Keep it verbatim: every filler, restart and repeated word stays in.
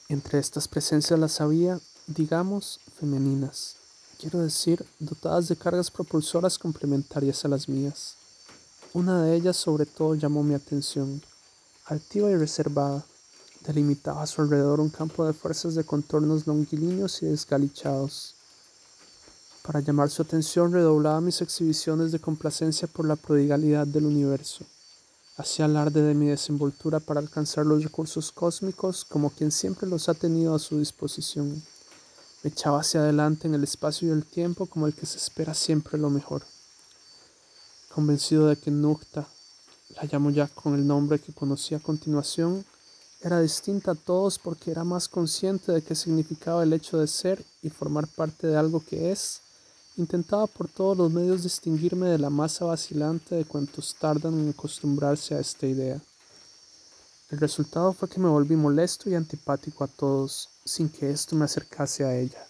Entre estas presencias las había, digamos, femeninas, quiero decir, dotadas de cargas propulsoras complementarias a las mías. Una de ellas sobre todo llamó mi atención, altiva y reservada. Delimitaba a su alrededor un campo de fuerzas de contornos longilíneos y desgalichados. Para llamar su atención redoblaba mis exhibiciones de complacencia por la prodigalidad del universo. Hacía alarde de mi desenvoltura para alcanzar los recursos cósmicos como quien siempre los ha tenido a su disposición. Me echaba hacia adelante en el espacio y el tiempo como el que se espera siempre lo mejor. Convencido de que Nukta, la llamo ya con el nombre que conocí a continuación, era distinta a todos porque era más consciente de qué significaba el hecho de ser y formar parte de algo que es, intentaba por todos los medios distinguirme de la masa vacilante de cuantos tardan en acostumbrarse a esta idea. El resultado fue que me volví molesto y antipático a todos, sin que esto me acercase a ella.